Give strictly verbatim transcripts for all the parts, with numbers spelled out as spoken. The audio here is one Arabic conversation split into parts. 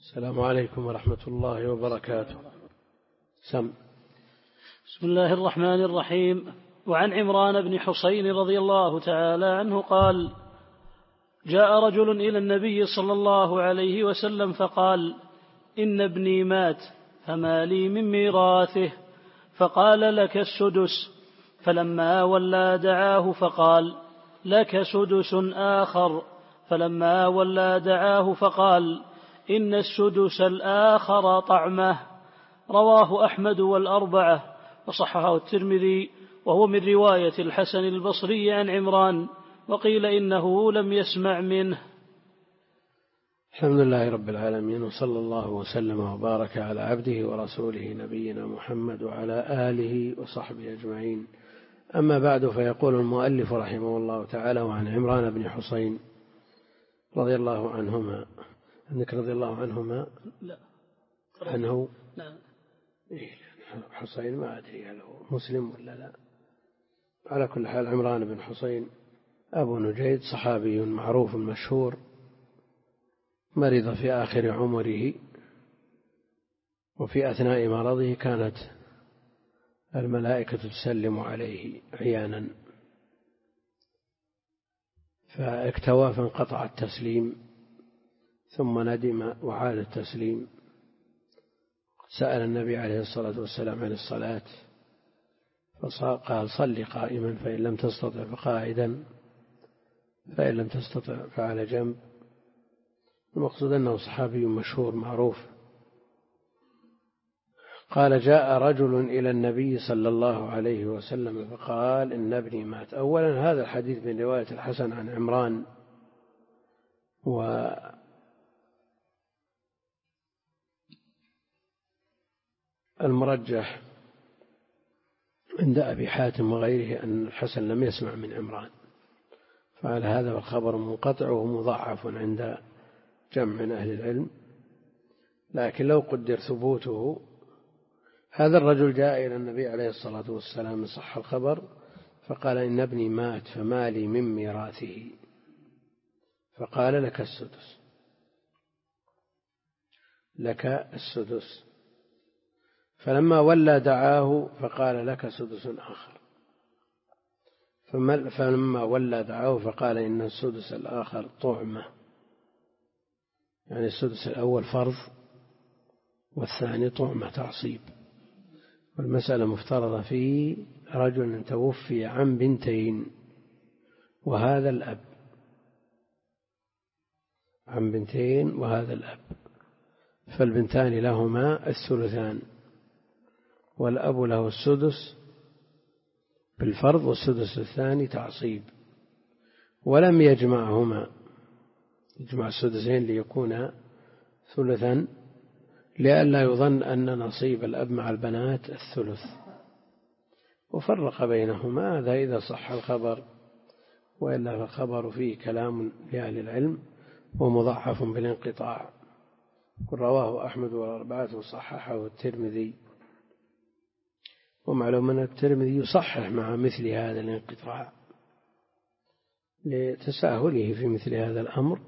السلام عليكم ورحمة الله وبركاته. سم. بسم الله الرحمن الرحيم. وعن عمران بن حسين رضي الله تعالى عنه قال: جاء رجل إلى النبي صلى الله عليه وسلم فقال: إن ابني مات فما لي من ميراثه؟ فقال: لك السدس. فلما ولى دعاه فقال: لك سدس آخر. فلما ولى دعاه فقال: إن السدس الآخر طعمه. رواه أحمد والأربعة وصححه الترمذي، وهو من رواية الحسن البصري عن عمران، وقيل إنه لم يسمع منه. الحمد لله رب العالمين، وصلى الله وسلم وبارك على عبده ورسوله نبينا محمد وعلى آله وصحبه أجمعين. أما بعد، فيقول المؤلف رحمه الله تعالى: وعن عمران بن حسين رضي الله عنهما. عندك رضي الله عنهما؟ لا. عنه؟ لا. إيه، حسين ما أدري هل هو مسلم ولا لا. على كل حال، عمران بن حسين أبو نجيد صحابي معروف مشهور، مرض في آخر عمره، وفي أثناء مرضه كانت الملائكة تسلم عليه عيانا، فاكتوى فانقطع التسليم، ثم ندم وعاد التسليم. سأل النبي عليه الصلاة والسلام عن الصلاة فقال: صل قائما، فإن لم تستطع فقاعدا، فإن لم تستطع فعلى جنب. المقصود أنه صحابي مشهور معروف. قال: جاء رجل إلى النبي صلى الله عليه وسلم فقال: إن ابني مات. أولا، هذا الحديث من رواية الحسن عن عمران، والمرجح عند أبي حاتم وغيره أن الحسن لم يسمع من عمران، فعلى هذا الخبر منقطع ومضاعف عند جمع من أهل العلم. لكن لو قدر ثبوته، هذا الرجل جاء إلى النبي عليه الصلاة والسلام صح الخبر فقال: إن ابني مات فما لي من ميراثه؟ فقال: لك السدس. لك السدس. فلما ولى دعاه فقال: لك سدس آخر. فلما ولى دعاه فقال: إن السدس الآخر طعمة، يعني السدس الأول فرض والثاني طعمة تعصيب. والمسألة مفترضة في رجل توفي عن بنتين وهذا الأب، عن بنتين وهذا الأب، فالبنتان لهما الثلثان، والأب له السدس بالفرض والسدس الثاني تعصيب، ولم يجمعهما، يجمع السدسين ليكون ثلثا لئلا يظن أن نصيب الأب مع البنات الثلث، وفرق بينهما. هذا إذا صح الخبر، وإلا فالخبر فيه كلام لأهل العلم ومضعف بالانقطاع. رواه أحمد والأربعة وصححه الترمذي، ومعلوم أن الترمذي يصحح مع مثل هذا الانقطاع لتساهله في مثل هذا الأمر.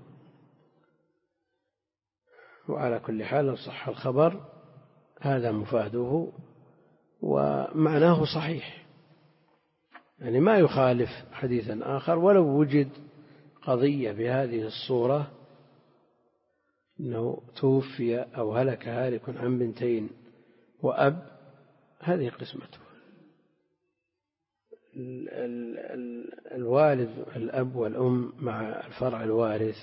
وعلى كل حال، لو صح الخبر هذا مفاده ومعناه صحيح، يعني ما يخالف حديثا آخر. ولو وجد قضية بهذه الصورة، أنه توفي أو هلك هالك عن بنتين وأب، هذه قسمته. الوالد الأب والأم مع الفرع الوارث،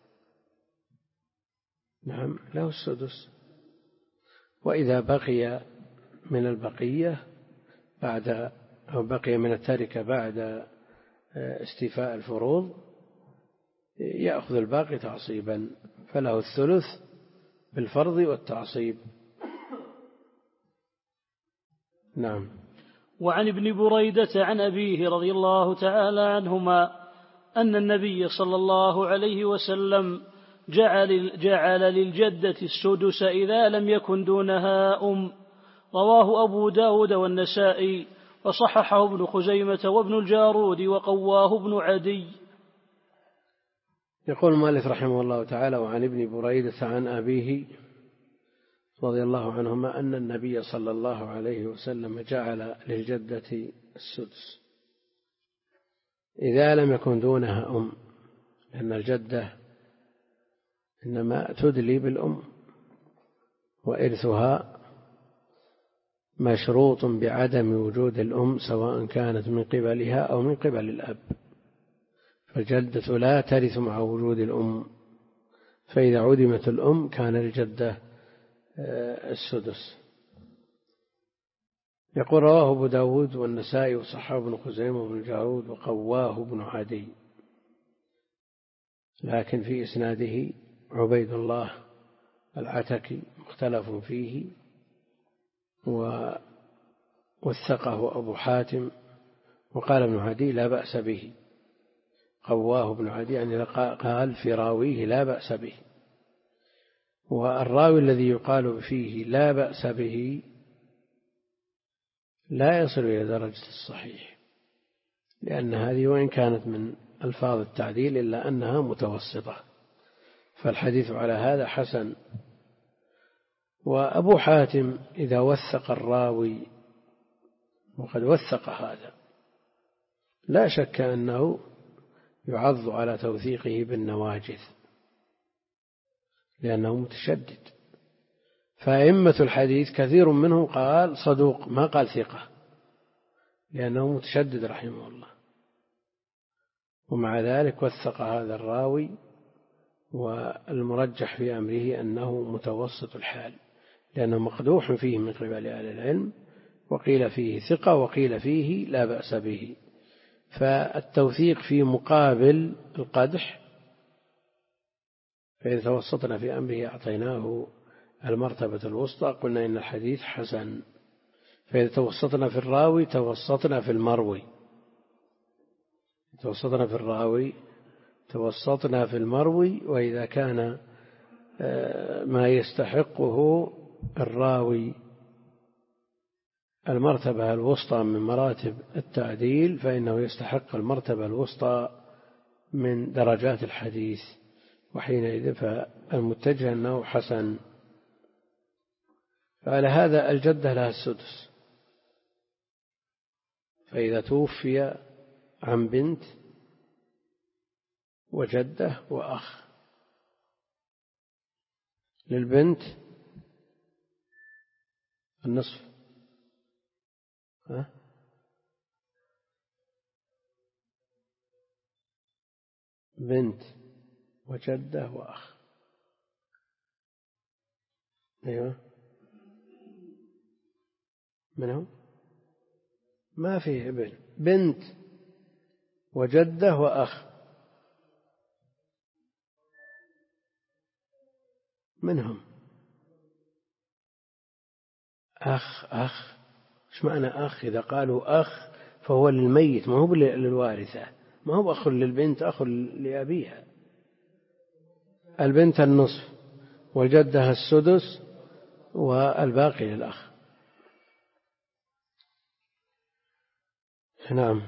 نعم، له السدس. وإذا بقي من البقية بعد، أو بقي من التركة بعد استيفاء الفروض، يأخذ الباقي تعصيبا، فله الثلث بالفرض والتعصيب. نعم. وعن ابن بريدة عن أبيه رضي الله تعالى عنهما أن النبي صلى الله عليه وسلم جعل, جعل للجدة السدس إذا لم يكن دونها أم. رواه أبو داود والنسائي، وصححه ابن خزيمة وابن الجارود، وقواه ابن عدي. يقول المؤلف رحمه الله تعالى: وعن ابن بريدة عن أبيه رضي الله عنهما أن النبي صلى الله عليه وسلم جعل للجدة السدس إذا لم يكن دونها أم، لأن الجدة إنما تدلي بالأم، وإرثها مشروط بعدم وجود الأم سواء كانت من قبلها أو من قبل الأب، فالجدة لا ترث مع وجود الأم، فإذا عدمت الأم كان الجدة السدس. يقول رواه أبو داود والنسائي وصححه ابن خزيمة وابن جارود وقواه ابن عدي، لكن في إسناده عبيد الله العتكي مختلف فيه، ووثقه أبو حاتم، وقال ابن عدي لا بأس به. قواه ابن عدي يعني قال في راويه لا بأس به، والراوي الذي يقال فيه لا بأس به لا يصل إلى درجة الصحيح، لأن هذه وإن كانت من ألفاظ التعديل إلا أنها متوسطة، فالحديث على هذا حسن. وأبو حاتم إذا وثق الراوي، وقد وثق هذا، لا شك أنه يعض على توثيقه بالنواجذ لأنه متشدد، فأئمة الحديث كثير منهم قال صدوق ما قال ثقة لأنه متشدد رحمه الله، ومع ذلك وثق هذا الراوي، والمرجح في أمره أنه متوسط الحال لأنه مقدوح فيه من قبل أهل العلم، وقيل فيه ثقة وقيل فيه لا بأس به، فالتوثيق في مقابل القدح، فإذا توسطنا في أمره أعطيناه المرتبة الوسطى، قلنا إن الحديث حسن. فإذا توسطنا في الراوي توسطنا في المروي، توسطنا في الراوي توسطنا في المروي، وإذا كان ما يستحقه الراوي المرتبة الوسطى من مراتب التعديل فإنه يستحق المرتبة الوسطى من درجات الحديث، وحينئذ فالمتجه أنه حسن. فعلى هذا الجدة لها السدس، فإذا توفي عن بنت وجدة وأخ، للبنت النصف، ها؟ بنت وجدة وأخ، أيوة، منهم ما فيه ابن، بنت وجدة وأخ، منهم أخ. أخ إيش معنى أخ؟ إذا قالوا أخ فهو للميت ما هو للوارثة، ما هو أخ للبنت، أخ لأبيها. البنت النصف والجدة السدس والباقي للأخ. نعم.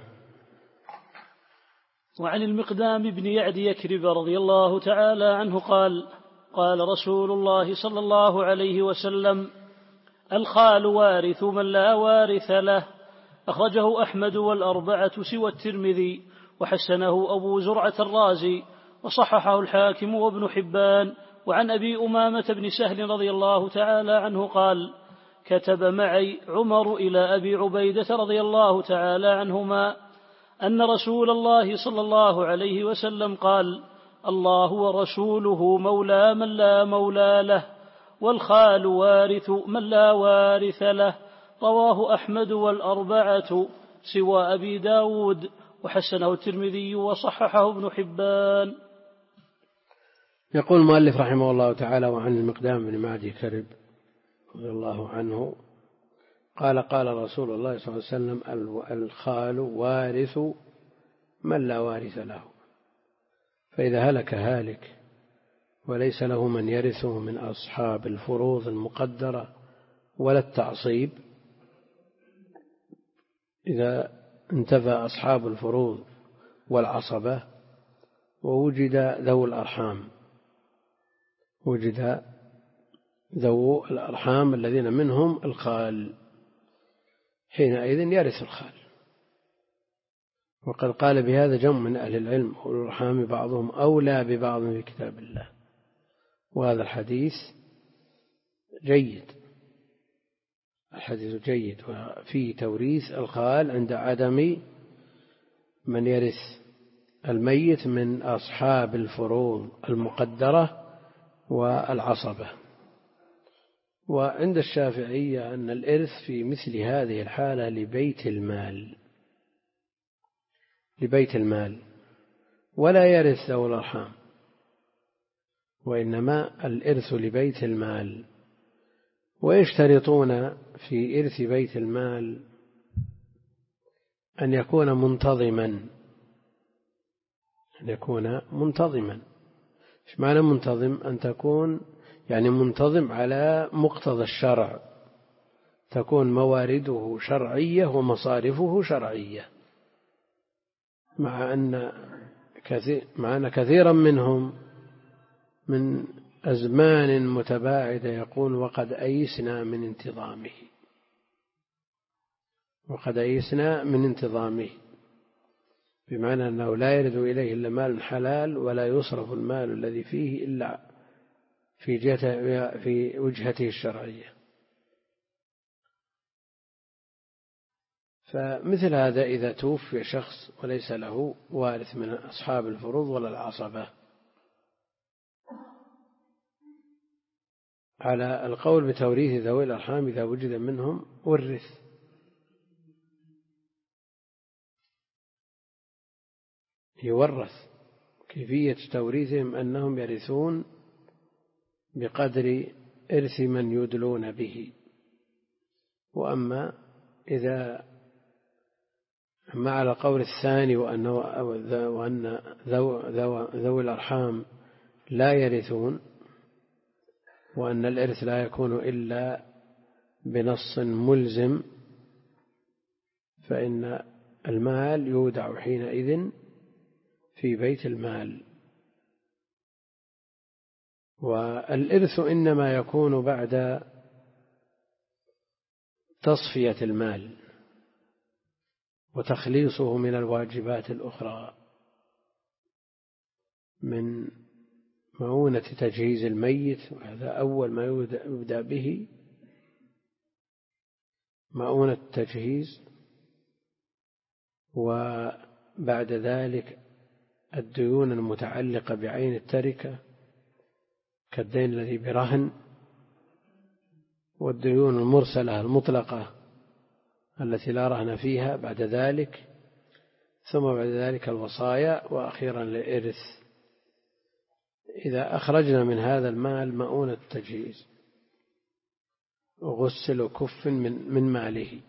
وعن المقدام بن يعد يكرب رضي الله تعالى عنه قال قال رسول الله صلى الله عليه وسلم: الخال وارث من لا وارث له. أخرجه أحمد والأربعة سوى الترمذي، وحسنه أبو زرعة الرازي، وصححه الحاكم وابن حبان. وعن أبي أمامة بن سهل رضي الله تعالى عنه قال: كتب معي عمر إلى أبي عبيدة رضي الله تعالى عنهما أن رسول الله صلى الله عليه وسلم قال: الله ورسوله مولى من لا مولى له، والخال وارث من لا وارث له. رواه أحمد والأربعة سوى أبي داود، وحسنه الترمذي وصححه ابن حبان. يقول المؤلف رحمه الله تعالى: وعن المقدام بن معد يكرب رضي الله عنه قال: قال رسول الله صلى الله عليه وسلم: الخال وارث من لا وارث له. فإذا هلك هالك وليس له من يرثه من أصحاب الفروض المقدرة ولا التعصيب، إذا انتفى أصحاب الفروض والعصبة ووجد ذو الأرحام، وجد ذو الأرحام الذين منهم الخال، حينئذ يرث الخال. وقد قال بهذا جمع من أهل العلم: أولو الأرحام بعضهم أولى ببعض في كتاب الله. وهذا الحديث جيد، الحديث جيد، وفيه توريث الخال عند عدم من يرث الميت من أصحاب الفروض المقدرة والعصبة. وعند الشافعية أن الإرث في مثل هذه الحالة لبيت المال، لبيت المال، ولا يرث ذوي الأرحام، وإنما الإرث لبيت المال. ويشترطون في إرث بيت المال أن يكون منتظما، أن يكون منتظما. إيش معنى منتظم؟ أن تكون يعني منتظم على مقتضى الشرع، تكون موارده شرعية ومصارفه شرعية، مع أن كثير مع أن كثيرا منهم من أزمان متباعدة يقول: وقد أيسنا من انتظامه، وقد أيسنا من انتظامه، بمعنى أنه لا يرد إليه إلا مال حلال، ولا يصرف المال الذي فيه إلا في جهته في وجهته الشرعية. فمثل هذا إذا توفي شخص وليس له وارث من أصحاب الفروض ولا العصبة، على القول بتوريث ذوي الأرحام إذا وجد منهم ورث. يورث. كيفية توريثهم أنهم يرثون بقدر إرث من يدلون به. وأما إذا أما على القول الثاني وأنه وأن ذوي الأرحام لا يرثون، وأن الإرث لا يكون إلا بنص ملزم، فإن المال يودع حينئذ في بيت المال. والإرث إنما يكون بعد تصفية المال وتخليصه من الواجبات الأخرى، من مؤونة تجهيز الميت، وهذا أول ما يبدأ به، مؤونة التجهيز، وبعد ذلك الديون المتعلقة بعين التركة كالدين الذي برهن، والديون المرسلة المطلقة التي لا رهن فيها بعد ذلك، ثم بعد ذلك الوصايا، وأخيرا الإرث. إذا أخرجنا من هذا المال مؤونة التجهيز وغسل كف من, من ماله،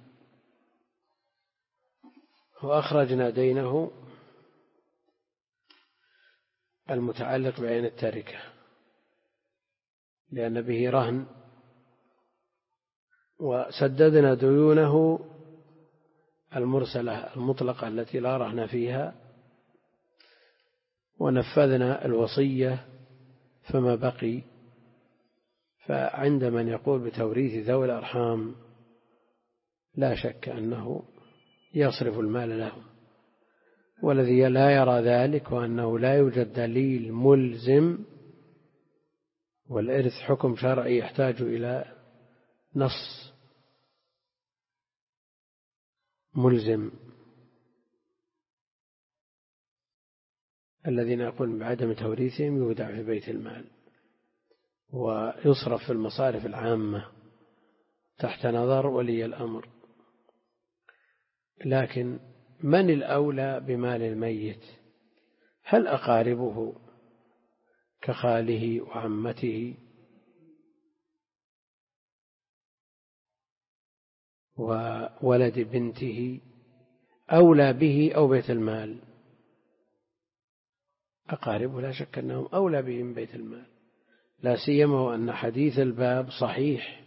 وأخرجنا دينه المتعلق بعين التركة لأن به رهن، وسددنا ديونه المرسلة المطلقة التي لا رهن فيها، ونفذنا الوصية فما بقي. فعند من يقول بتوريث ذوي الأرحام لا شك أنه يصرف المال لهم، والذي لا يرى ذلك وأنه لا يوجد دليل ملزم، والإرث حكم شرعي يحتاج إلى نص ملزم، الذين يقولون بعدم توريثهم يودع في بيت المال ويصرف في المصارف العامة تحت نظر ولي الأمر. لكن من الأولى بمال الميت؟ هل أقاربه كخاله وعمته وولد بنته أولى به أو بيت المال؟ أقاربه لا شك أنهم أولى به من بيت المال، لا سيما وأن حديث الباب صحيح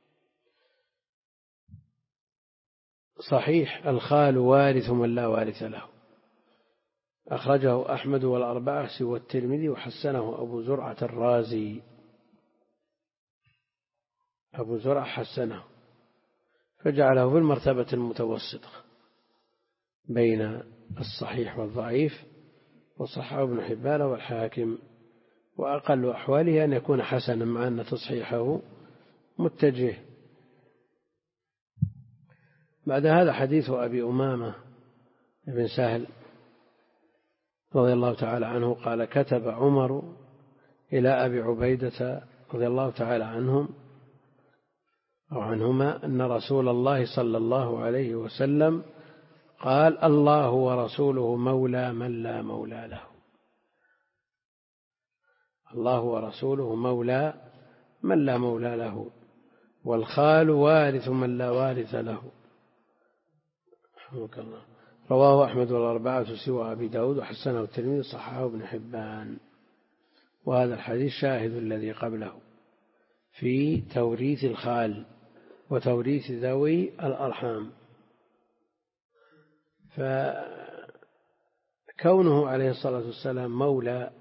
صحيح الخال وارث من لا وارث له، أخرجه أحمد والأربعة سوى الترمذي، وحسنه أبو زرعة الرازي. أبو زرع حسنه فجعله في المرتبة المتوسطة بين الصحيح والضعيف، وصححه ابن حبان والحاكم، وأقل أحواله أن يكون حسنا مع أن تصحيحه متجه. بعد هذا حديث أبي أمامة بن سهل رضي الله تعالى عنه قال: كتب عمر إلى أبي عبيدة رضي الله تعالى عنهم أو عنهما أن رسول الله صلى الله عليه وسلم قال: الله ورسوله مولى من لا مولى له. الله ورسوله مولى من لا مولى له، والخال وارث من لا وارث له. رحمك الله. رواه أحمد والأربعة سوى أبي داود وحسنه الترمذي صححه ابن حبان. وهذا الحديث شاهد الذي قبله في توريث الخال وتوريث ذوي الأرحام. فكونه عليه الصلاة والسلام مولى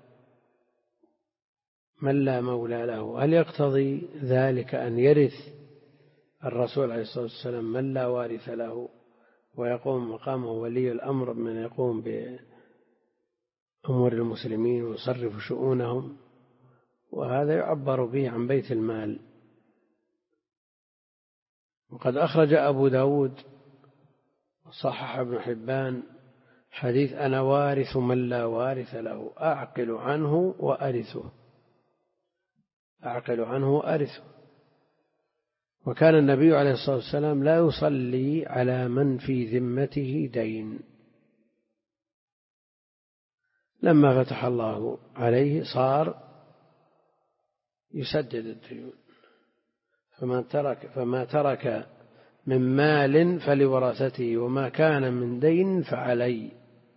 من لا مولى له، هل يقتضي ذلك أن يرث الرسول عليه الصلاة والسلام من لا وارث له ويقوم مقامه ولي الأمر من يقوم بأمور المسلمين ويصرف شؤونهم؟ وهذا يعبر به عن بيت المال. وقد أخرج أبو داود وصحح ابن حبان حديث: أنا وارث من لا وارث له، أعقل عنه وأرثه، أعقل عنه وأرثه. وكان النبي عليه الصلاة والسلام لا يصلي على من في ذمته دين. لما فتح الله عليه صار يسدد الديون، فما ترك, فما ترك من مال فلورثته، وما كان من دين فعلي.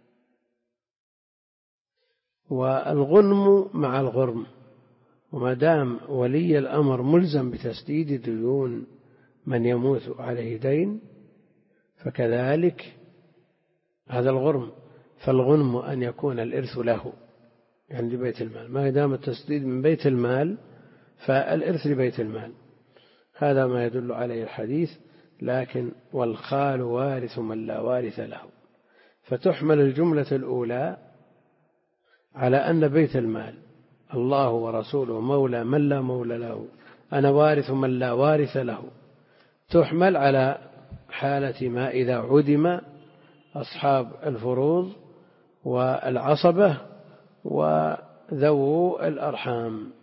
والغنم مع الغرم، وما دام ولي الأمر ملزم بتسديد ديون من يموت عليه دين فكذلك هذا الغرم. فالغنم أن يكون الإرث له، يعني لبيت المال، ما دام التسديد من بيت المال فالإرث لبيت المال. هذا ما يدل عليه الحديث. لكن والخال وارث من لا وارث له، فتحمل الجملة الأولى على أن بيت المال الله ورسوله مولى من لا مولى له، أنا وارث من لا وارث له، تحمل على حالة ما إذا عدم أصحاب الفروض والعصبة وذو الأرحام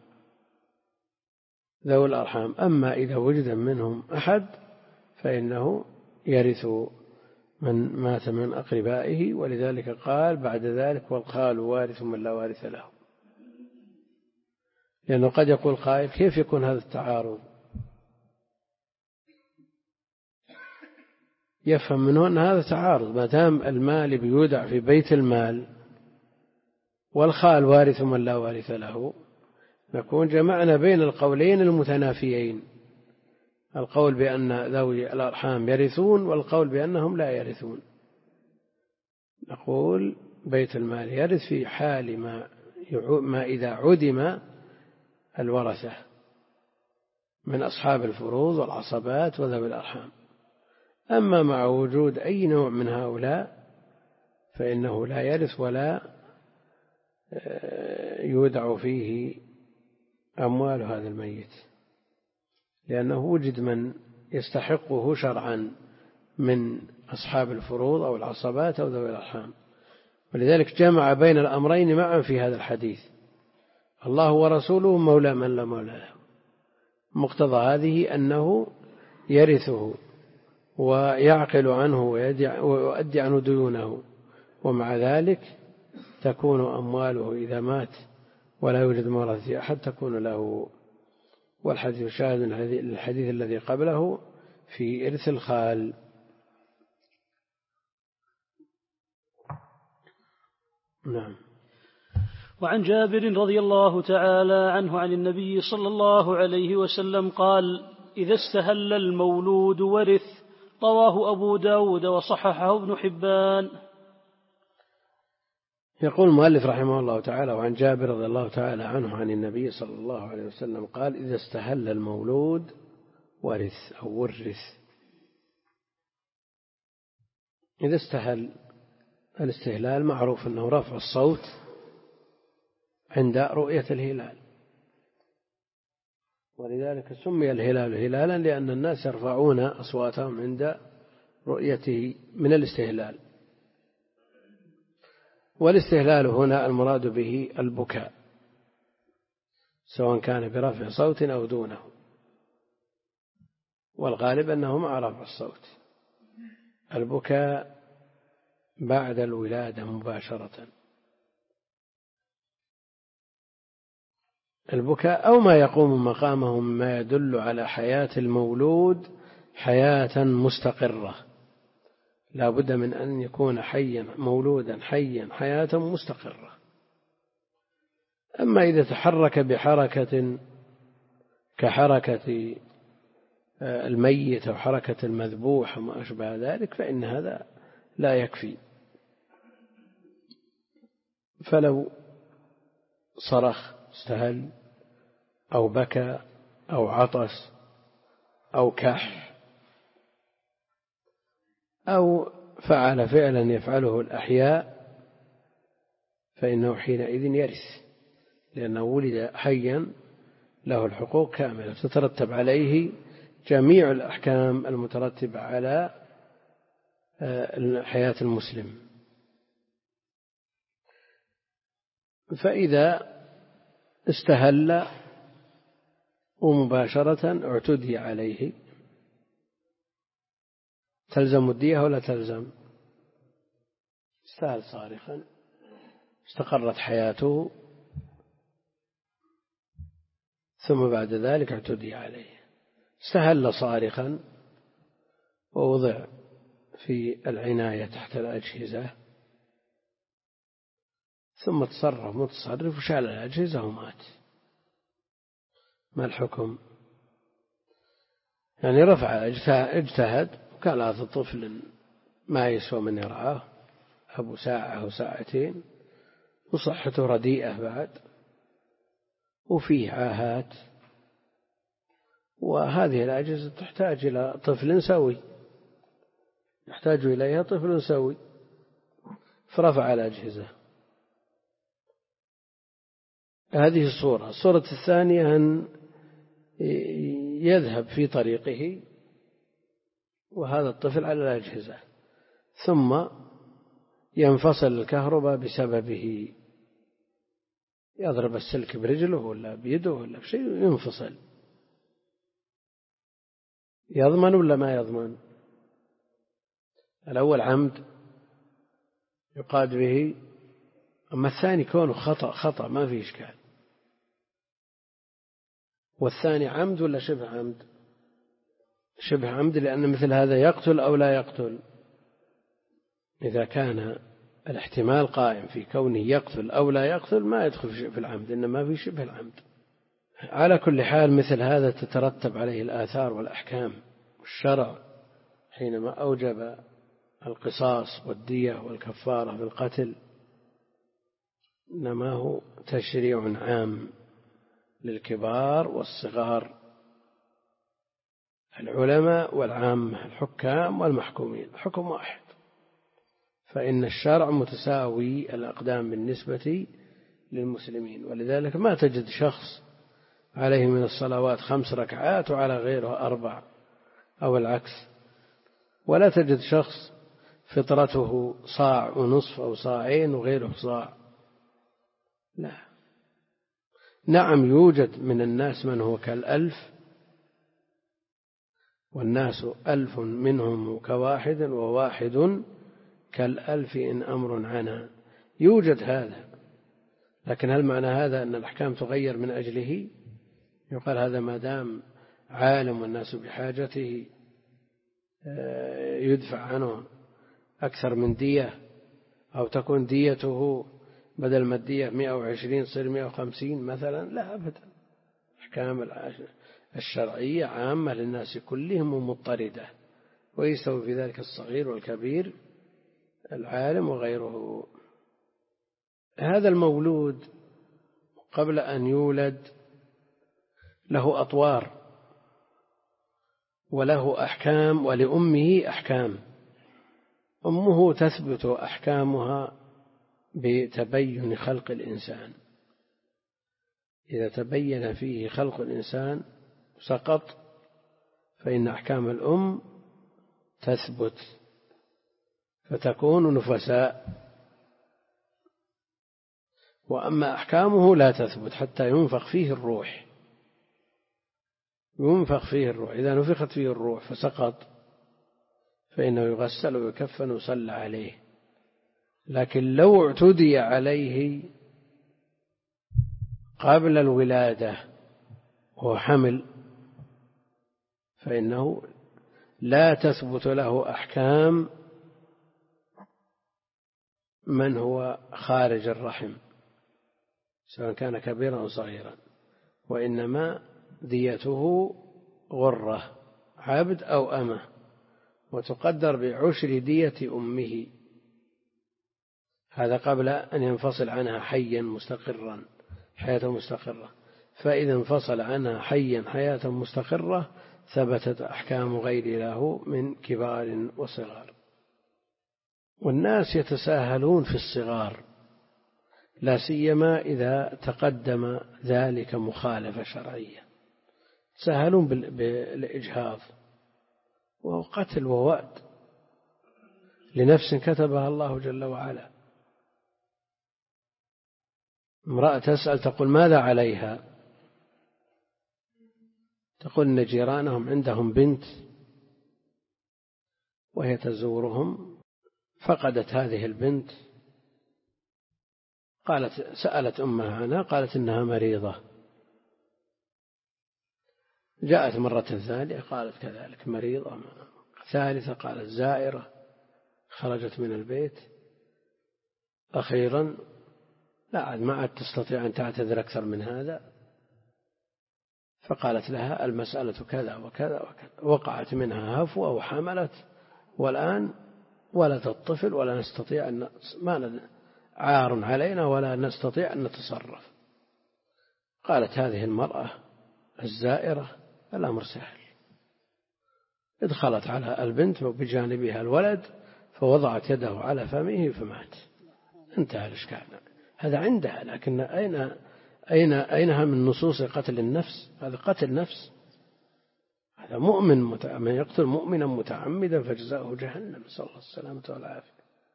ذو الأرحام. أما إذا وجد منهم أحد فإنه يرث من مات من أقربائه، ولذلك قال بعد ذلك: والخال وارث من لا وارث له. لأنه قد يقول قائل: كيف يكون هذا التعارض؟ يفهم منه أن هذا تعارض، ما دام المال بيودع في بيت المال والخال وارث من لا وارث له، نكون جمعنا بين القولين المتنافيين، القول بأن ذوي الأرحام يرثون والقول بأنهم لا يرثون. نقول بيت المال يرث في حال ما, ما إذا عدم الورثة من أصحاب الفروض والعصبات وذوي الأرحام. أما مع وجود أي نوع من هؤلاء فإنه لا يرث ولا يودع فيه أموال هذا الميت، لأنه وجد من يستحقه شرعا من أصحاب الفروض أو العصبات أو ذوي الأرحام. ولذلك جمع بين الأمرين معا في هذا الحديث: الله ورسوله مولى من لا مولى له. مقتضى هذه أنه يرثه ويعقل عنه ويؤدي عنه ديونه، ومع ذلك تكون أمواله إذا مات ولا يوجد مورث أحد تكون له. والحديث شاهد الحديث الذي قبله في إرث الخال. نعم. وعن جابر رضي الله تعالى عنه عن النبي صلى الله عليه وسلم قال: إذا استهل المولود ورث. رواه أبو داود وصححه ابن حبان. يقول المؤلف رحمه الله تعالى: وعن جابر رضي الله تعالى عنه عن النبي صلى الله عليه وسلم قال: إذا استهل المولود ورث أو ورث. إذا استهل، الاستهلال معروف أنه رفع الصوت عند رؤية الهلال، ولذلك سمي الهلال هلالا لأن الناس يرفعون أصواتهم عند رؤيته من الاستهلال. والاستهلال هنا المراد به البكاء، سواء كان برفع صوت أو دونه، والغالب أنه مع رفع الصوت. البكاء بعد الولادة مباشرة، البكاء أو ما يقوم مقامه مما يدل على حياة المولود حياة مستقرة، لا بد من أن يكون حيا مولودا حيا حياة مستقرة. أما إذا تحرك بحركة كحركة الميت أو حركة المذبوح وما أشبه ذلك فإن هذا لا يكفي. فلو صرخ استهل أو بكى أو عطس أو كح أو فعل فعلا يفعله الأحياء فإنه حينئذ يرث، لأنه ولد حيا له الحقوق كاملة تترتب عليه جميع الأحكام المترتبة على حياة المسلم. فإذا استهل ومباشرة اعتدي عليه تلزم الدية ولا تلزم؟ استهل صارخا استقرت حياته ثم بعد ذلك اعتدي عليه. استهل صارخا ووضع في العناية تحت الأجهزة ثم تصرف متصرف وشال الأجهزة ومات، ما الحكم؟ يعني رفع اجتهد وكان هذا الطفل ما يسوى من يرعاه أبو ساعة أو ساعتين وصحته رديئة بعد وفيه عاهات، وهذه الأجهزة تحتاج إلى طفل سوي، يحتاج إليها طفل سوي، فرفع الأجهزة. هذه الصورة. الصورة الثانية أن يذهب في طريقه وهذا الطفل على الأجهزة ثم ينفصل الكهرباء بسببه، يضرب السلك برجله ولا بيده ولا بشيء ينفصل، يضمن ولا ما يضمن؟ الأول عمد يقاد به، أما الثاني كونه خطأ خطأ ما في إشكال. والثاني عمد ولا شبه عمد؟ شبه عمد، لأن مثل هذا يقتل أو لا يقتل. إذا كان الاحتمال قائم في كونه يقتل أو لا يقتل ما يدخل في العمد، إنما في شبه العمد. على كل حال مثل هذا تترتب عليه الآثار والأحكام، والشرع حينما أوجب القصاص والدية والكفارة بالقتل إنما هو تشريع عام للكبار والصغار، العلماء والعامة، الحكام والمحكومين، حكم واحد. فإن الشرع متساوي الأقدام بالنسبة للمسلمين، ولذلك ما تجد شخص عليه من الصلوات خمس ركعات وعلى غيره أربع أو العكس، ولا تجد شخص فطرته صاع ونصف أو صاعين وغيره صاع، لا. نعم يوجد من الناس من هو كالألف، والناس ألف منهم كواحد وواحد كالألف إن أمر عنا، يوجد هذا. لكن هل معنى هذا أن الأحكام تغير من أجله؟ يقال هذا ما دام عالم والناس بحاجته يدفع عنه أكثر من دية، أو تكون ديته بدل ما الدية مئة وعشرين تصير مئة وخمسين مثلا، لا أبدا. أحكام الشرعية عامة للناس كلهم ومضطردة، ويستوي في ذلك الصغير والكبير العالم وغيره. هذا المولود قبل أن يولد له أطوار وله أحكام، ولأمه أحكام. أمه تثبت أحكامها بتبين خلق الإنسان، إذا تبين فيه خلق الإنسان سقط، فإن أحكام الأم تثبت فتكون نفساء، وأما أحكامه لا تثبت حتى ينفخ فيه الروح، ينفخ فيه الروح، إذا نفخت فيه الروح فسقط فإنه يغسل ويكفن ويصلى عليه. لكن لو اعتدي عليه قبل الولادة وهو حمل فإنه لا تثبت له أحكام من هو خارج الرحم سواء كان كبيرا أو صغيرا، وإنما ديته غرة عبد أو أمة، وتقدر بعشر دية أمه، هذا قبل أن ينفصل عنها حيا مستقرا حياة مستقرة. فإذا انفصل عنها حيا حياة مستقرة ثبتت أحكام غير له من كبار وصغار. والناس يتساهلون في الصغار، لا سيما إذا تقدم ذلك مخالفة شرعية، يتساهلون بالإجهاض، وهو قتل ووأد لنفس كتبها الله جل وعلا. امرأة تسأل تقول ماذا عليها؟ تقول إن جيرانهم عندهم بنت وهي تزورهم فقدت هذه البنت، قالت سألت أمها عنها قالت إنها مريضة، جاءت مرة ثانية قالت كذلك مريضة، ثالثة قالت زائرة، خرجت من البيت، أخيرا لا عاد ما عاد تستطيع أن تعتذر أكثر من هذا، فقالت لها المسألة كذا وكذا وكذا، وقعت منها هفوة وحملت، والآن ولدت الطفل ولا نستطيع أن ما عار علينا ولا نستطيع أن نتصرف. قالت هذه المرأة الزائرة الأمر سهل، ادخلت على البنت وبجانبها الولد فوضعت يده على فمه فمات، انتهى الإشكال. هذا عندها، لكن أين أين أينها من نصوص قتل النفس؟ هذا قتل نفس، هذا مؤمن من يقتل مؤمنا متعمدا فجزاؤه جهنم، نسأل الله السلامة والعافية.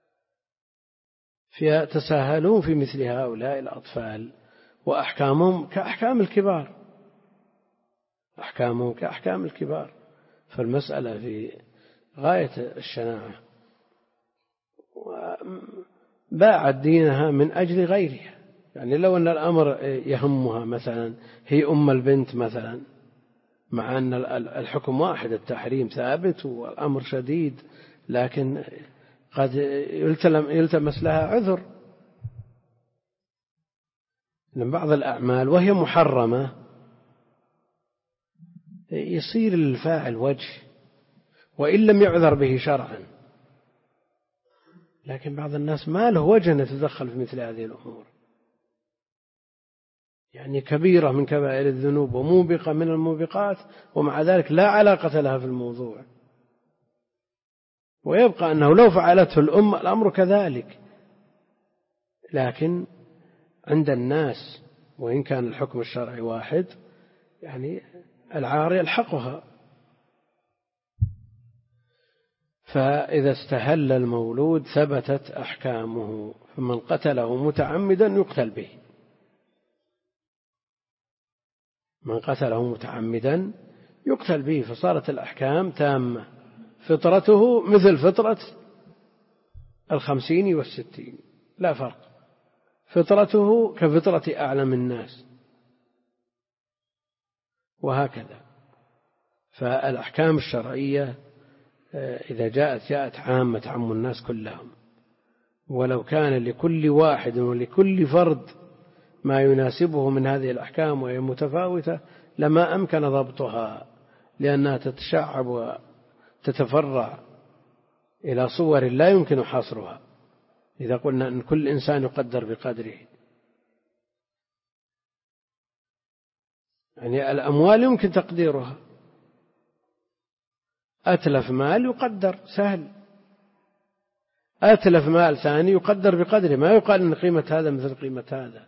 فيتساهلون في مثل هؤلاء الأطفال، وأحكامهم كأحكام الكبار، أحكامهم كأحكام الكبار، فالمسألة في غاية الشناعة. باعت دينها من أجل غيرها، يعني لو أن الأمر يهمها مثلا هي أم البنت مثلا، مع أن الحكم واحد التحريم ثابت والأمر شديد، لكن قد يلتمس لها عذر من بعض الأعمال وهي محرمة يصير للفاعل وجه وإن لم يعذر به شرعا، لكن بعض الناس ما له وجه أن يتدخل في مثل هذه الأمور، يعني كبيرة من كبائر الذنوب وموبقة من الموبقات، ومع ذلك لا علاقة لها في الموضوع، ويبقى أنه لو فعلته الأم الأمر كذلك. لكن عند الناس وإن كان الحكم الشرعي واحد يعني العار يلحقها. فإذا استهل المولود ثبتت أحكامه، فمن قتله متعمدا يقتل به، من قتله متعمدا يقتل به، فصارت الأحكام تامة، فطرته مثل فطرة الخمسين والستين لا فرق، فطرته كفطرة أعلم الناس، وهكذا. فالأحكام الشرعية إذا جاءت جاءت عامة تعم الناس كلهم، ولو كان لكل واحد ولكل فرد ما يناسبه من هذه الأحكام وهي متفاوتة لما أمكن ضبطها، لأنها تتشعب وتتفرع إلى صور لا يمكن حصرها إذا قلنا أن كل إنسان يقدر بقدره. يعني الأموال يمكن تقديرها، أتلف مال يقدر سهل، أتلف مال ثاني يقدر بقدره، ما يقال أن قيمة هذا مثل قيمة هذا.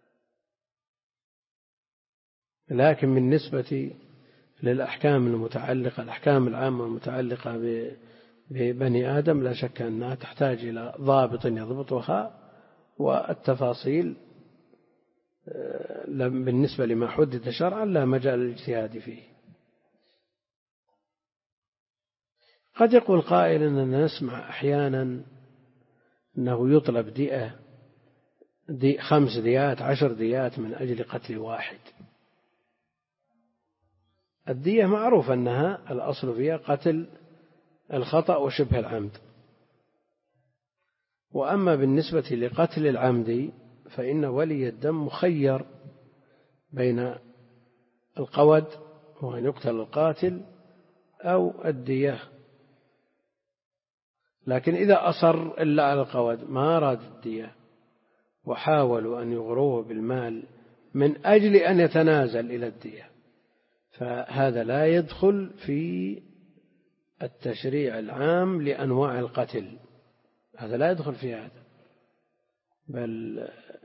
لكن بالنسبة للأحكام المتعلقة الأحكام العامة المتعلقة ببني آدم لا شك أنها تحتاج إلى ضابط يضبطها، والتفاصيل بالنسبة لما حدد شرعا لا مجال للاجتهاد فيه. قد يقول قائل أننا نسمع أحيانا أنه يطلب دية دي خمس ديات عشر ديات من أجل قتل واحد. الدية معروف أنها الأصل فيها قتل الخطأ وشبه العمد، وأما بالنسبة لقتل العمد فإن ولي الدم مخير بين القود وأن يقتل القاتل أو الدية، لكن إذا أصر إلا على القود ما أراد الدية وحاولوا أن يغروه بالمال من أجل أن يتنازل إلى الدية، فهذا لا يدخل في التشريع العام لأنواع القتل، هذا لا يدخل في هذا، بل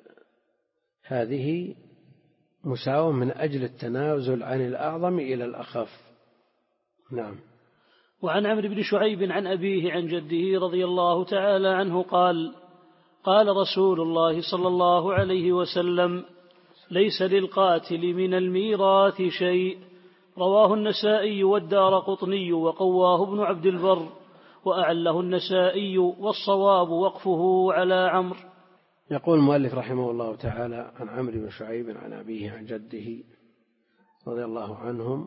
هذه مساواة من أجل التنازل عن الأعظم إلى الأخف. نعم. وعن عمرو بن شعيب عن أبيه عن جده رضي الله تعالى عنه قال: قال رسول الله صلى الله عليه وسلم: ليس للقاتل من الميراث شيء. رواه النسائي والدارقطني وقواه ابن عبد البر، وأعله النسائي، والصواب وقفه على عمرو. يقول المؤلف رحمه الله تعالى عن عمرو بن شعيب عن أبيه عن جده رضي الله عنهم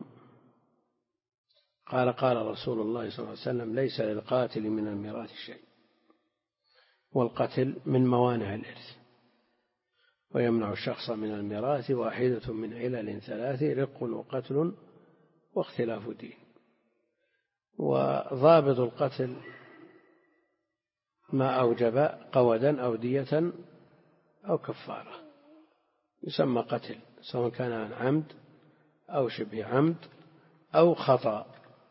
قال: قال رسول الله صلى الله عليه وسلم: ليس للقاتل من الميراث شيء. والقتل من موانع الإرث، ويمنع الشخص من الميراث واحدة من علل ثلاث: رق وقتل واختلاف دين. وضابط القتل ما أوجب قودا أو دية أو كفارة يسمى قتل، سواء كان عن عمد أو شبه عمد أو خطأ،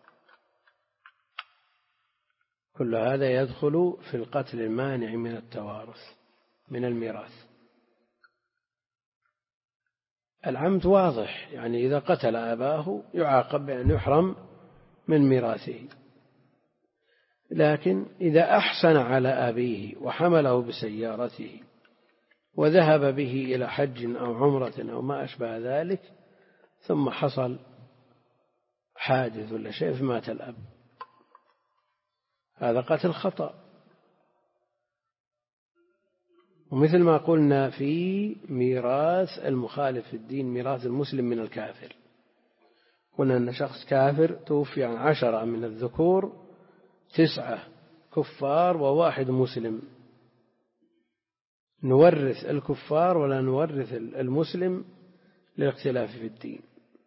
كل هذا يدخل في القتل المانع من التوارث من الميراث. العمد واضح، يعني إذا قتل أباه يعاقب بأن يحرم من ميراثه، لكن إذا أحسن على أبيه وحمله بسيارته وذهب به إلى حج أو عمرة أو ما أشبه ذلك ثم حصل حادث ولا شيء فمات الأب، هذا قتل خطأ. ومثل ما قلنا في ميراث المخالف في الدين، ميراث المسلم من الكافر، قلنا أن شخص كافر توفي عن عشرة من الذكور، تسعة كفار وواحد مسلم، نورث الكفار ولا نورث المسلم للاختلاف في الدين.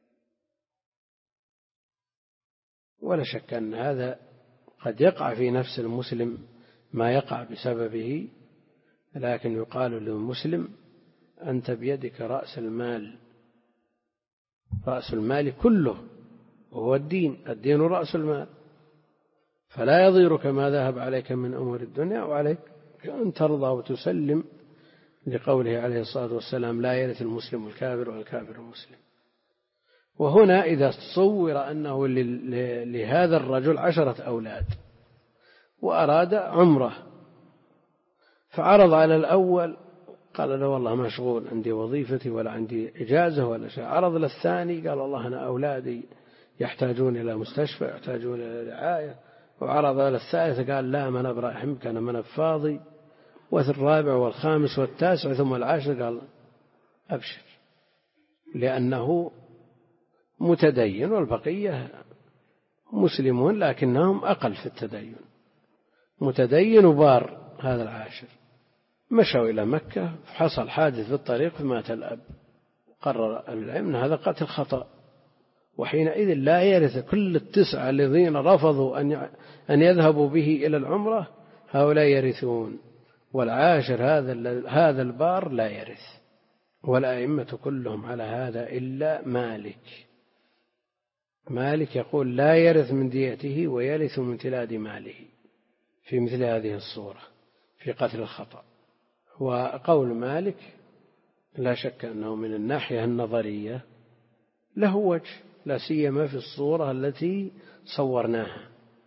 ولا شك أن هذا قد يقع في نفس المسلم ما يقع بسببه، لكن يقال للمسلم: أنت بيدك رأس المال، رأس المال كله وهو الدين، الدين رأس المال، فلا يضيرك ما ذهب عليك من أمور الدنيا، وعليك أن ترضى وتسلم لقوله عليه الصلاة والسلام: لا يرث المسلم الكافر والكافر المسلم. وهنا إذا تصور أنه لهذا الرجل عشرة أولاد وأراد عمره فعرض على الأول قال له: والله مشغول، عندي وظيفتي ولا عندي إجازة ولا شيء. عرض للثاني قال: والله أنا أولادي يحتاجون إلى مستشفى، يحتاجون إلى رعاية. وعرض على الثالث قال: لا، من أبرأ أحمك، أنا من فاضي. والرابع والخامس والتاسع ثم العاشر قال: أبشر، لأنه متدين والبقية مسلمون لكنهم أقل في التدين، متدين وبار هذا العاشر. مشوا إلى مكة حصل حادث في الطريق فمات الأب، قرر العلم أن هذا قتل خطأ، وحينئذ لا يرث كل التسعة الذين رفضوا أن يذهبوا به إلى العمرة، هؤلاء يرثون، والعاشر هذا هذا البار لا يرث. والأئمة كلهم على هذا إلا مالك، مالك يقول لا يرث من ديته ويرث من امتلاد ماله في مثل هذه الصورة في قتل الخطأ. وقول مالك لا شك أنه من الناحية النظرية له وجه، لا سيما في الصورة التي صورناها،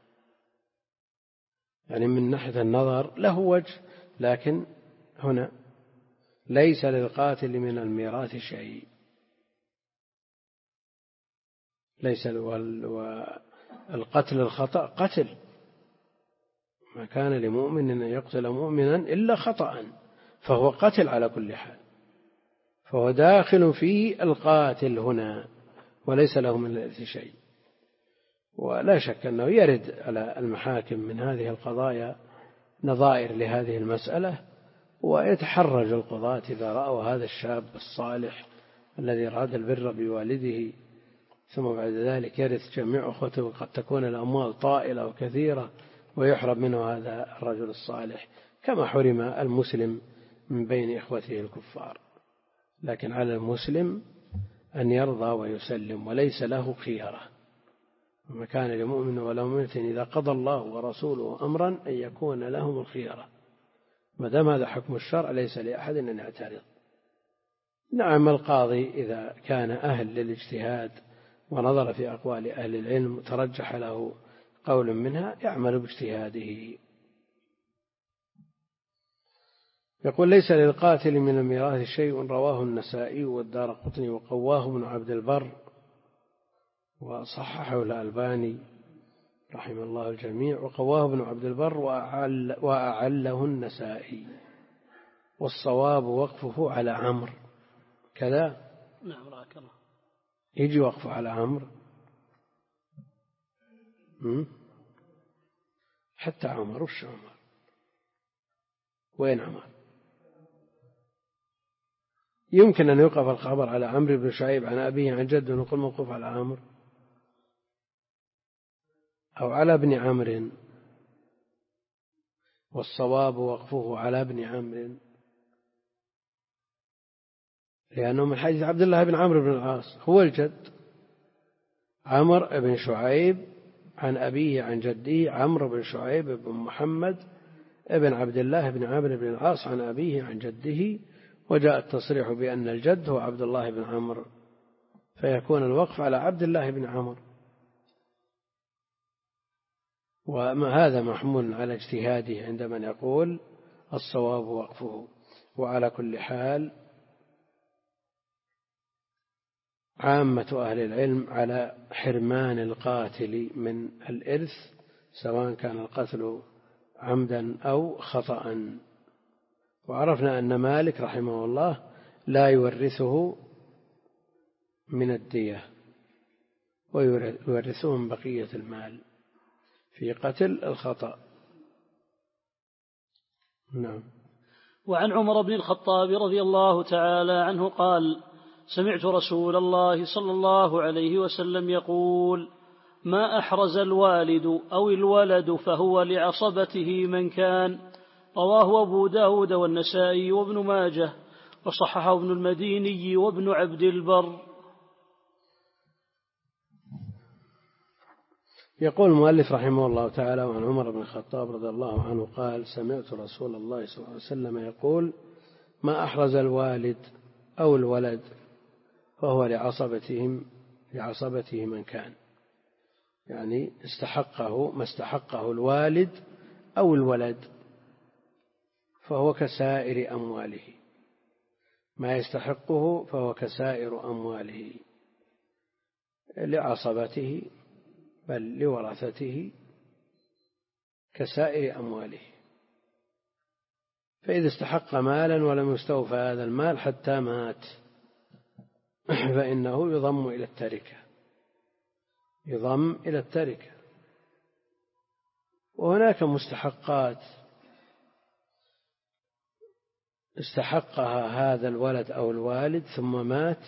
يعني من ناحية النظر له وجه، لكن هنا ليس للقاتل من الميراث شيء، ليس والقتل الخطأ قتل، ما كان لمؤمن أن يقتل مؤمنا إلا خطأ، فهو قتل على كل حال، فهو داخل في القاتل هنا وليس له من الإرث شيء. ولا شك أنه يرد على المحاكم من هذه القضايا نظائر لهذه المسألة، ويتحرج القضاة إذا رأوا هذا الشاب الصالح الذي أراد البر بوالده ثم بعد ذلك يرث جميع أخوته، وقد تكون الأموال طائلة وكثيرة ويحرم منه هذا الرجل الصالح كما حرم المسلم من بين إخوته الكفار. لكن على المسلم أن يرضى ويسلم وليس له خيارة، وما كان لمؤمن ولا مؤمنة إذا قضى الله ورسوله أمرا أن يكون لهم الخيارة، ما دام هذا حكم الشرع ليس لأحد أن يعترض. نعم القاضي إذا كان أهل للاجتهاد ونظر في أقوال أهل العلم ترجح له قول منها يعمل باجتهاده. يقول ليس للقاتل من الميراث شيء، رواه النسائي والدارقطني وقواه ابن عبد البر وصححه الألباني رحمه الله الجميع، وقواه ابن عبد البر وأعل وأعله النسائي، والصواب وقفه على عمرو كذا. نعم رأيك الله. يجي وقفه على عمرو حتى عمر، وش عمر؟ وين عمر؟ يمكن أن يوقف الخبر على عمرو بن شعيب عن أبيه عن جده ونقول موقوف على عمرو أو على ابن عمرو، والصواب وقفه على ابن عمرو لأنه من حديث عبد الله بن عمرو بن العاص هو الجد. عمرو بن شعيب عن أبيه عن جده عمرو بن شعيب بن محمد ابن عبد الله بن عمرو بن العاص عن أبيه عن جده، وجاء التصريح بأن الجد هو عبد الله بن عمرو، فيكون الوقف على عبد الله بن عمرو، وما هذا محمول على اجتهاده عند من يقول الصواب وقفه. وعلى كل حال عامة أهل العلم على حرمان القاتل من الإرث سواء كان القتل عمدا أو خطأ. وعرفنا أن مالك رحمه الله لا يورثه من الدية ويورثه من بقية المال في قتل الخطأ. نعم. وعن عمر بن الخطاب رضي الله تعالى عنه قال: سمعت رسول الله صلى الله عليه وسلم يقول: ما أحرز الوالد أو الولد فهو لعصبته من كان. رواه أبو داود والنسائي وابن ماجه، وصححه ابن المديني وابن عبد البر. يقول المؤلف رحمه الله تعالى: وعن عمر بن الخطاب رضي الله عنه قال: سمعت رسول الله صلى الله عليه وسلم يقول: ما أحرز الوالد أو الولد فهو لعصبتهم لعصبته من كان، يعني استحقه ما استحقه الوالد أو الولد فهو كسائر أمواله، ما يستحقه فهو كسائر أمواله لعصبته بل لورثته كسائر أمواله. فإذا استحق مالا ولم يستوفى هذا المال حتى مات فإنه يضم إلى التركة يضم إلى التركة. وهناك مستحقات استحقها هذا الولد أو الوالد ثم مات،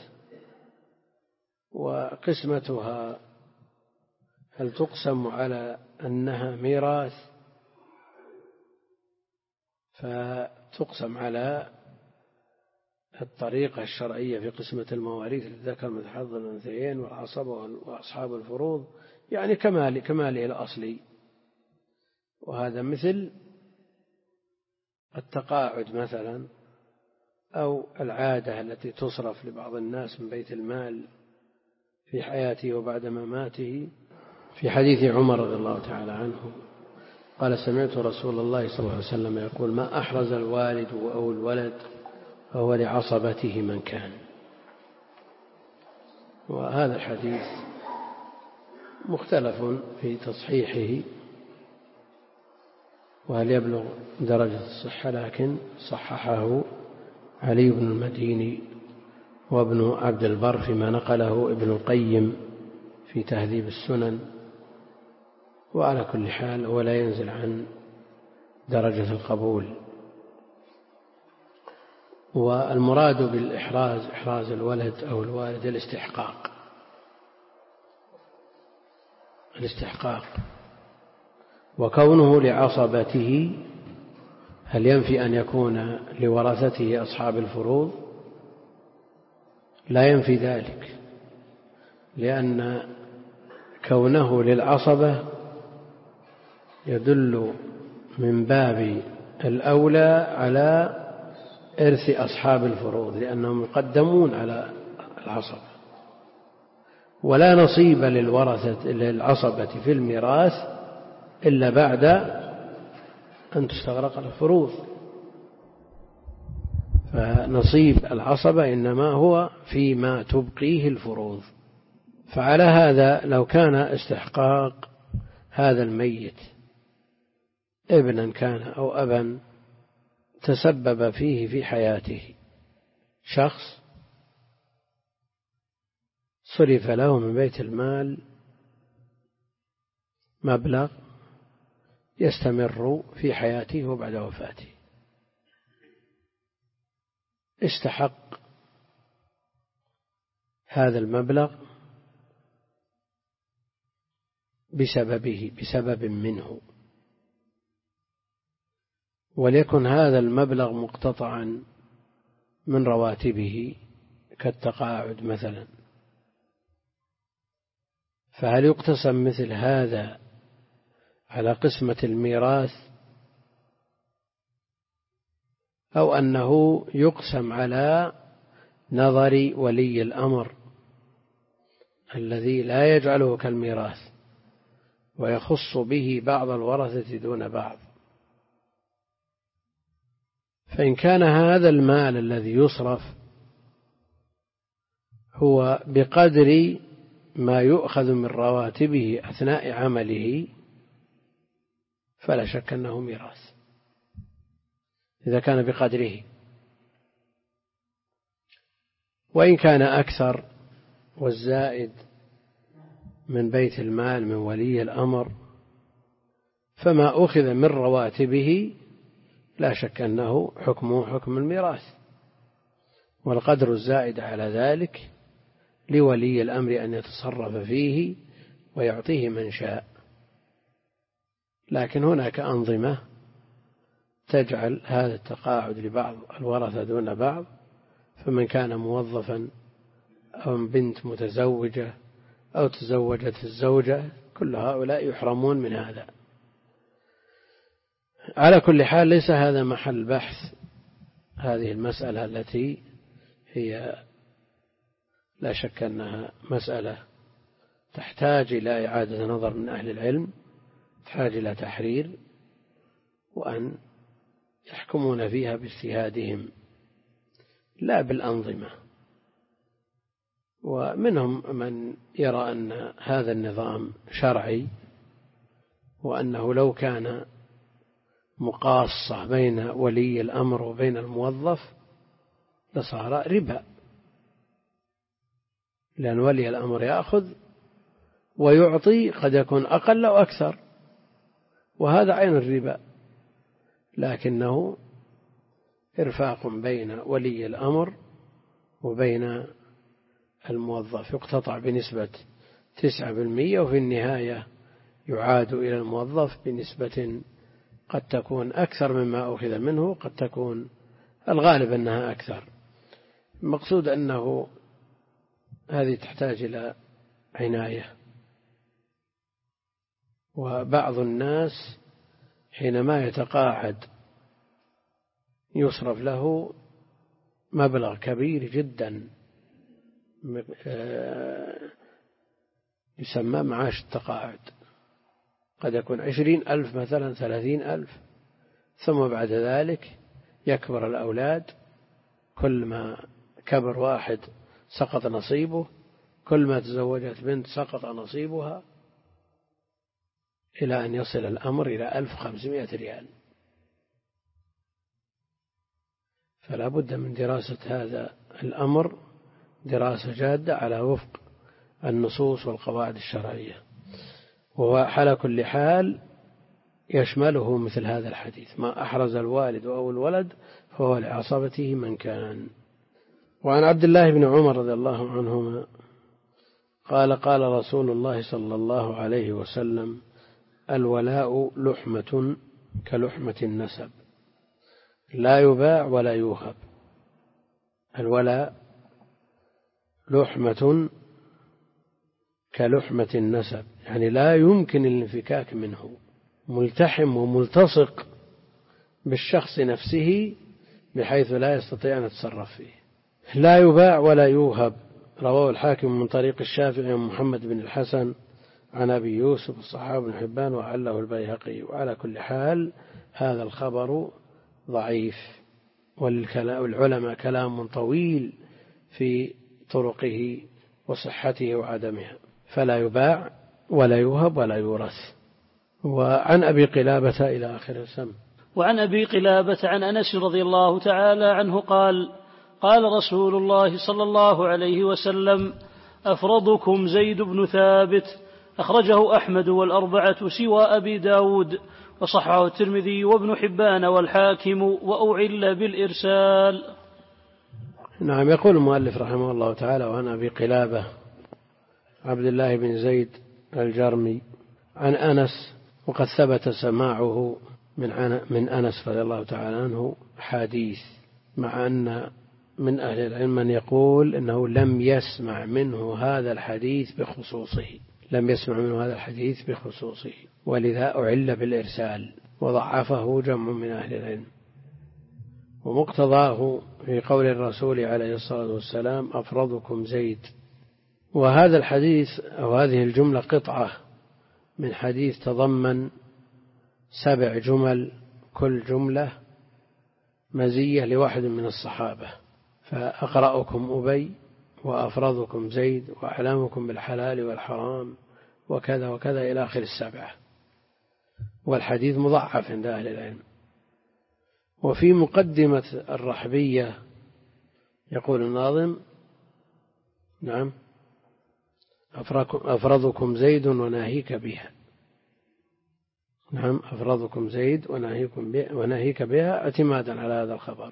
وقسمتها هل تقسم على أنها ميراث فتقسم على الطريقة الشرعية في قسمة المواريث للذكر مثل حظ الأنثيين والعصبة وأصحاب الفروض يعني كمال كماله الأصلي. وهذا مثل التقاعد مثلا أو العادة التي تصرف لبعض الناس من بيت المال في حياته وبعد مماته. في حديث عمر رضي الله تعالى عنه قال سمعت رسول الله صلى الله عليه وسلم يقول ما أحرز الوالد أو الولد فهو لعصبته من كان. وهذا الحديث مختلف في تصحيحه وهل يبلغ درجة الصحة، لكن صححه علي بن المديني وابن عبد البر فيما نقله ابن القيم في تهذيب السنن. وعلى كل حال ولا ينزل عن درجة القبول. والمراد بالإحراز إحراز الولد أو الوالد الاستحقاق الاستحقاق وكونه لعصبته هل ينفي أن يكون لورثته أصحاب الفروض؟ لا ينفي ذلك، لأن كونه للعصبة يدل من باب الأولى على إرث أصحاب الفروض لأنهم يقدمون على العصبة، ولا نصيب للورثة للعصبة في الميراث إلا بعد أن تستغرق الفروض. فنصيب العصبة إنما هو فيما تبقيه الفروض. فعلى هذا لو كان استحقاق هذا الميت ابنا كان أو أبا تسبب فيه في حياته شخص صرف له من بيت المال مبلغ يستمر في حياته وبعد وفاته، استحق هذا المبلغ بسببه بسبب منه، وليكن هذا المبلغ مقتطعا من رواتبه كالتقاعد مثلا. فهل يقتسم مثل هذا على قسمة الميراث أو أنه يقسم على نظر ولي الأمر الذي لا يجعله كالميراث ويخص به بعض الورثة دون بعض؟ فإن كان هذا المال الذي يصرف هو بقدر ما يؤخذ من رواتبه أثناء عمله فلا شك أنه ميراث إذا كان بقدره. وإن كان أكثر والزائد من بيت المال من ولي الأمر فما أخذ من رواتبه لا شك أنه حكمه حكم الميراث، والقدر الزائد على ذلك لولي الأمر أن يتصرف فيه ويعطيه من شاء. لكن هناك أنظمة تجعل هذا التقاعد لبعض الورثة دون بعض، فمن كان موظفا أو بنت متزوجة أو تزوجت الزوجة كل هؤلاء يحرمون من هذا. على كل حال ليس هذا محل بحث هذه المسألة التي هي لا شك أنها مسألة تحتاج إلى إعادة نظر من أهل العلم، تحتاج إلى تحرير وأن يحكمون فيها باجتهادهم لا بالأنظمة. ومنهم من يرى أن هذا النظام شرعي وأنه لو كان مقاصة بين ولي الأمر وبين الموظف لصار ربا، لأن ولي الأمر يأخذ ويعطي قد يكون أقل أو أكثر، وهذا عين الربا. لكنه إرفاق بين ولي الأمر وبين الموظف، يقتطع بنسبة تسعة بالمئة وفي النهاية يعاد إلى الموظف بنسبة قد تكون أكثر مما أخذ منه، قد تكون الغالب أنها أكثر. المقصود أنه هذه تحتاج إلى عناية. وبعض الناس حينما يتقاعد يصرف له مبلغ كبير جدا يسمى معاش التقاعد، قد يكون عشرين ألف مثلا، ثلاثين ألف، ثم بعد ذلك يكبر الأولاد، كل ما كبر واحد سقط نصيبه، كل ما تزوجت بنت سقط نصيبها، إلى أن يصل الأمر إلى ألف وخمسمائة ريال. فلا بد من دراسة هذا الأمر دراسة جادة على وفق النصوص والقواعد الشرعية. وعلى كل حال يشمله مثل هذا الحديث: ما أحرز الوالد أو الولد فهو لعصبته من كان. وعن عبد الله بن عمر رضي الله عنهما قال: قال رسول الله صلى الله عليه وسلم: الولاء لحمة كلحمة النسب، لا يباع ولا يوهب. الولاء لحمة كلحمة النسب، يعني لا يمكن الانفكاك منه، ملتحم وملتصق بالشخص نفسه بحيث لا يستطيع أن يتصرف فيه. لا يباع ولا يوهب. رواه الحاكم من طريق الشافعي محمد بن الحسن عن أبي يوسف الصحابي بن حبان وعله البيهقي. وعلى كل حال هذا الخبر ضعيف، والعلماء كلام طويل في طرقه وصحته وعدمها. فلا يباع ولا يوهب ولا يورث. وعن أبي قلابة إلى آخر السم. وعن أبي قلابة عن أنس رضي الله تعالى عنه قال: قال رسول الله صلى الله عليه وسلم: أفرضكم زيد بن ثابت. أخرجه أحمد والأربعة سوى أبي داود، وصححه الترمذي وابن حبان والحاكم، وأعل بالإرسال. نعم. يقول المؤلف رحمه الله تعالى: وعن أبي قلابة عبد الله بن زيد الجرمي عن أنس، وقد ثبت سماعه من من أنس رضي الله تعالى عنه حديث، مع أن من أهل العلم من يقول إنه لم يسمع منه هذا الحديث بخصوصه، لم يسمع منه هذا الحديث بخصوصه، ولذا أعل بالإرسال وضعفه جمع من أهل العلم. ومقتضاه في قول الرسول عليه الصلاة والسلام: أفرضكم زيد. وهذا الحديث أو هذه الجملة قطعة من حديث تضمن سبع جمل، كل جملة مزية لواحد من الصحابة. فأقرأكم أبي، وأفرضكم زيد، وأعلمكم بالحلال والحرام، وكذا وكذا إلى آخر السبعة. والحديث مضعف عند أهل العلم. وفي مقدمة الرحبية يقول الناظم: نعم، أفرضكم زيد وناهيك بها. نعم، أفرضكم زيد وناهيك بها اعتمادا على هذا الخبر.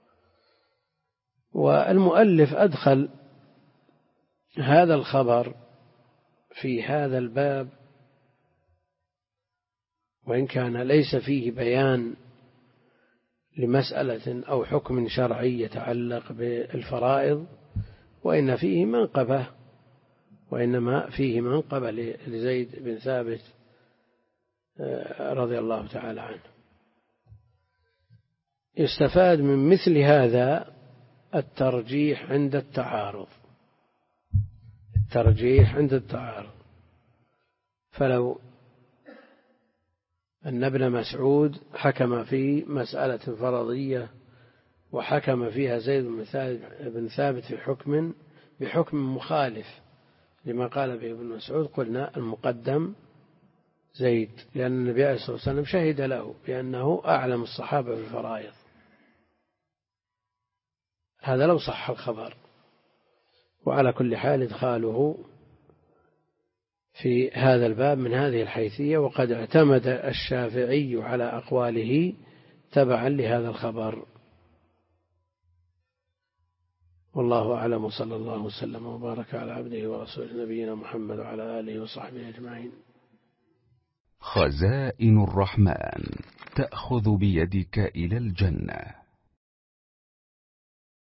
والمؤلف أدخل هذا الخبر في هذا الباب، وإن كان ليس فيه بيان لمسألة أو حكم شرعي يتعلق بالفرائض، وإن فيه منقبة وإنما فيه منقبة لزيد بن ثابت رضي الله تعالى عنه. يستفاد من مثل هذا الترجيح عند التعارض، الترجيح عند التعارض. فلو أن ابن مسعود حكم في مسألة فرضية وحكم فيها زيد بن ثابت في حكم بحكم مخالف لما قال به ابن مسعود، قلنا المقدم زيد، لأن النبي عليه الصلاة والسلام شهد له بأنه أعلم الصحابة بالفرائض. هذا لو صح الخبر. وعلى كل حال إدخاله في هذا الباب من هذه الحيثية، وقد اعتمد الشافعي على أقواله تبعا لهذا الخبر. والله أعلم، صلى الله وسلم وبارك على عبده ورسوله نبينا محمد وعلى آله وصحبه أجمعين. خزائن الرحمن تأخذ بيدك إلى الجنة.